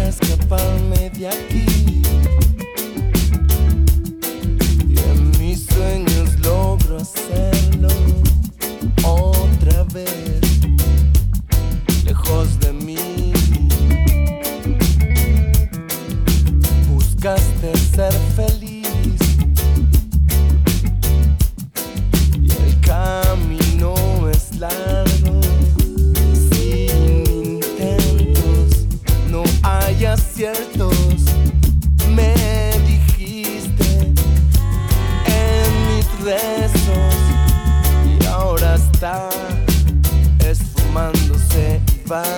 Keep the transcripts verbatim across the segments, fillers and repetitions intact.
escaparme de aquí. Y en mis sueños logro hacerlo otra vez, lejos de mí. Buscaste ser feliz y el camino es largo. Sin intentos no hay aciertos, me dijiste en mis rezos, y ahora está esfumándose y va.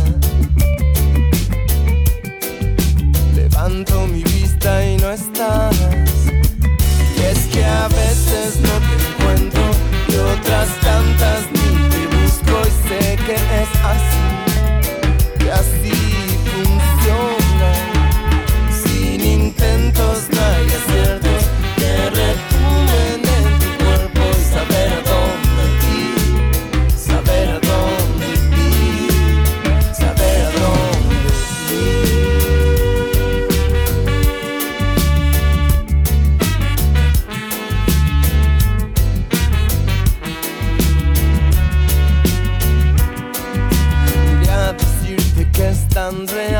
Levanto mi vista y no estás, y es que a veces no te encuentro y otras tantas ni te busco, y sé que es así, que así funciona. Sin intentos no hay aciertos que retumben en tu cuerpo, y saber a dónde ir, saber a dónde ir, saber a dónde ir. Quería decirte que es tan real